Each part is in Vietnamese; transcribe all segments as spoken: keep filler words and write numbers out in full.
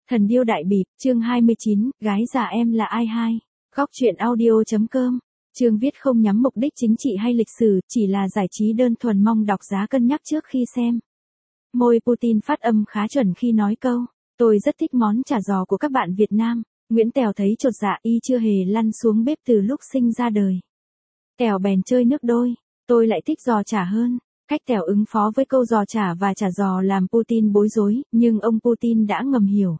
Thần điêu đại bịp, chương hai mươi chín, gái già em là ai hai. Góc truyện audio.com. Chương viết không nhắm mục đích chính trị hay lịch sử, chỉ là giải trí đơn thuần, mong đọc giá cân nhắc trước khi xem. Môi Putin phát âm khá chuẩn khi nói câu, tôi rất thích món chả giò của các bạn Việt Nam. Nguyễn Tèo thấy chột dạ, y chưa hề lăn xuống bếp từ lúc sinh ra đời. Tèo bèn chơi nước đôi, tôi lại thích giò chả hơn. Cách Tèo ứng phó với câu giò chả và chả giò làm Putin bối rối, nhưng ông Putin đã ngầm hiểu.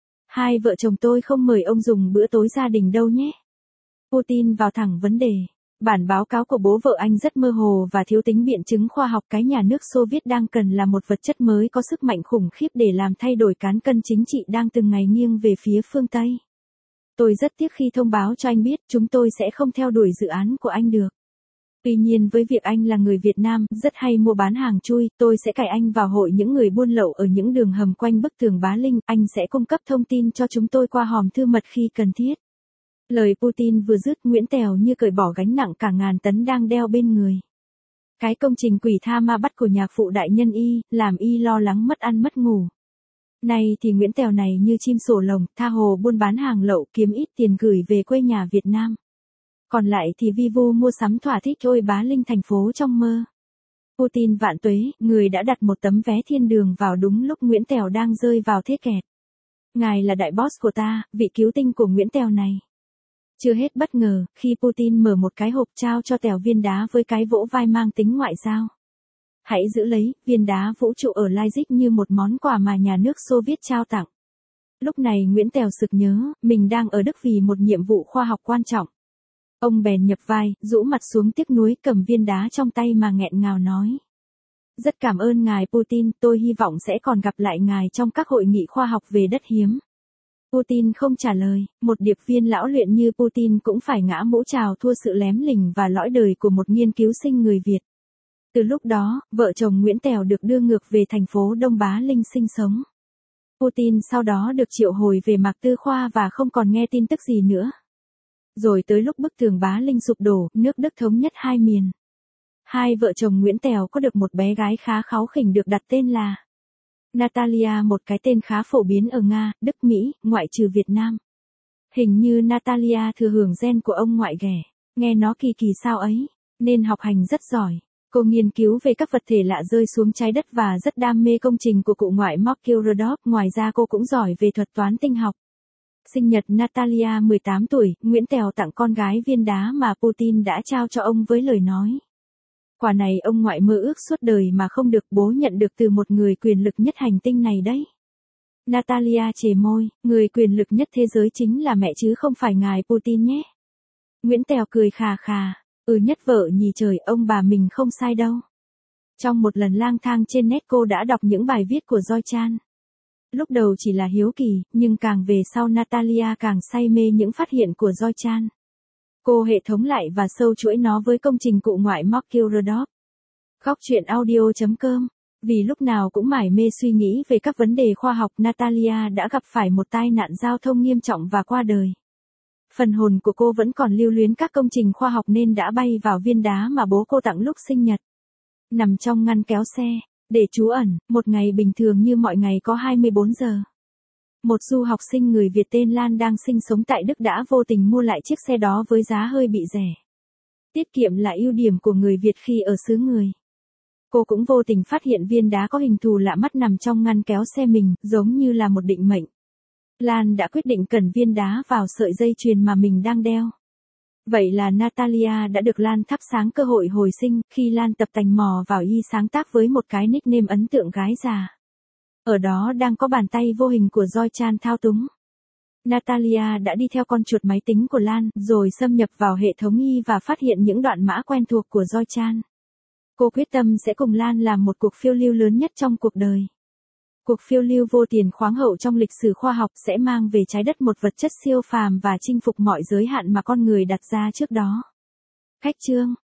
Hai vợ chồng tôi không mời ông dùng bữa tối gia đình đâu nhé. Putin vào thẳng vấn đề. Bản báo cáo của bố vợ anh rất mơ hồ và thiếu tính biện chứng khoa học. Cái nhà nước Xô Viết đang cần là một vật chất mới có sức mạnh khủng khiếp để làm thay đổi cán cân chính trị đang từng ngày nghiêng về phía phương Tây. Tôi rất tiếc khi thông báo cho anh biết chúng tôi sẽ không theo đuổi dự án của anh được. Tuy nhiên với việc anh là người Việt Nam, rất hay mua bán hàng chui, tôi sẽ cài anh vào hội những người buôn lậu ở những đường hầm quanh bức tường Bá Linh, anh sẽ cung cấp thông tin cho chúng tôi qua hòm thư mật khi cần thiết. Lời Putin vừa dứt, Nguyễn Tèo như cởi bỏ gánh nặng cả ngàn tấn đang đeo bên người. Cái công trình quỷ tha ma bắt của nhạc phụ đại nhân y, làm y lo lắng mất ăn mất ngủ. Nay thì Nguyễn Tèo này như chim sổ lồng, tha hồ buôn bán hàng lậu kiếm ít tiền gửi về quê nhà Việt Nam. Còn lại thì vi vu mua sắm thỏa thích ôi Bá Linh thành phố trong mơ. Putin vạn tuế, người đã đặt một tấm vé thiên đường vào đúng lúc Nguyễn Tèo đang rơi vào thế kẹt. Ngài là đại boss của ta, vị cứu tinh của Nguyễn Tèo này. Chưa hết bất ngờ, khi Putin mở một cái hộp trao cho Tèo viên đá với cái vỗ vai mang tính ngoại giao. Hãy giữ lấy, viên đá vũ trụ ở Leipzig như một món quà mà nhà nước Xô Viết trao tặng. Lúc này Nguyễn Tèo sực nhớ, mình đang ở Đức vì một nhiệm vụ khoa học quan trọng. Ông bèn nhập vai, rũ mặt xuống tiếc nuối cầm viên đá trong tay mà nghẹn ngào nói. Rất cảm ơn ngài Putin, tôi hy vọng sẽ còn gặp lại ngài trong các hội nghị khoa học về đất hiếm. Putin không trả lời, một điệp viên lão luyện như Putin cũng phải ngã mũ chào thua sự lém lỉnh và lõi đời của một nghiên cứu sinh người Việt. Từ lúc đó, vợ chồng Nguyễn Tèo được đưa ngược về thành phố Đông Bá Linh sinh sống. Putin sau đó được triệu hồi về Mạc Tư Khoa và không còn nghe tin tức gì nữa. Rồi tới lúc bức tường Bá Linh sụp đổ, nước Đức thống nhất hai miền. Hai vợ chồng Nguyễn Tèo có được một bé gái khá kháu khỉnh được đặt tên là Natalia, một cái tên khá phổ biến ở Nga, Đức, Mỹ, ngoại trừ Việt Nam. Hình như Natalia thừa hưởng gen của ông ngoại ghẻ, nghe nó kỳ kỳ sao ấy, nên học hành rất giỏi. Cô nghiên cứu về các vật thể lạ rơi xuống trái đất và rất đam mê công trình của cụ ngoại Mikhail Rodov, ngoài ra cô cũng giỏi về thuật toán tinh học. Sinh nhật Natalia mười tám tuổi, Nguyễn Tèo tặng con gái viên đá mà Putin đã trao cho ông với lời nói. Quà này ông ngoại mơ ước suốt đời mà không được, bố nhận được từ một người quyền lực nhất hành tinh này đấy. Natalia chề môi, người quyền lực nhất thế giới chính là mẹ chứ không phải ngài Putin nhé. Nguyễn Tèo cười khà khà, ừ nhất vợ nhì trời, ông bà mình không sai đâu. Trong một lần lang thang trên net cô đã đọc những bài viết của Joy Chan. Lúc đầu chỉ là hiếu kỳ, nhưng càng về sau Natalia càng say mê những phát hiện của Joy Chan. Cô hệ thống lại và sâu chuỗi nó với công trình cụ ngoại Mikhail Rodov. Góc truyện audio.com. Vì lúc nào cũng mải mê suy nghĩ về các vấn đề khoa học, Natalia đã gặp phải một tai nạn giao thông nghiêm trọng và qua đời. Phần hồn của cô vẫn còn lưu luyến các công trình khoa học nên đã bay vào viên đá mà bố cô tặng lúc sinh nhật. Nằm trong ngăn kéo xe, để trú ẩn, một ngày bình thường như mọi ngày có hai mươi bốn giờ. Một du học sinh người Việt tên Lan đang sinh sống tại Đức đã vô tình mua lại chiếc xe đó với giá hơi bị rẻ. Tiết kiệm là ưu điểm của người Việt khi ở xứ người. Cô cũng vô tình phát hiện viên đá có hình thù lạ mắt nằm trong ngăn kéo xe mình, giống như là một định mệnh. Lan đã quyết định cẩn viên đá vào sợi dây chuyền mà mình đang đeo. Vậy là Natalia đã được Lan thắp sáng cơ hội hồi sinh, khi Lan tập tành mò vào y sáng tác với một cái nickname ấn tượng gái già. Ở đó đang có bàn tay vô hình của Joy Chan thao túng. Natalia đã đi theo con chuột máy tính của Lan, rồi xâm nhập vào hệ thống y và phát hiện những đoạn mã quen thuộc của Joy Chan. Cô quyết tâm sẽ cùng Lan làm một cuộc phiêu lưu lớn nhất trong cuộc đời. Cuộc phiêu lưu vô tiền khoáng hậu trong lịch sử khoa học sẽ mang về trái đất một vật chất siêu phàm và chinh phục mọi giới hạn mà con người đặt ra trước đó. Khách chương.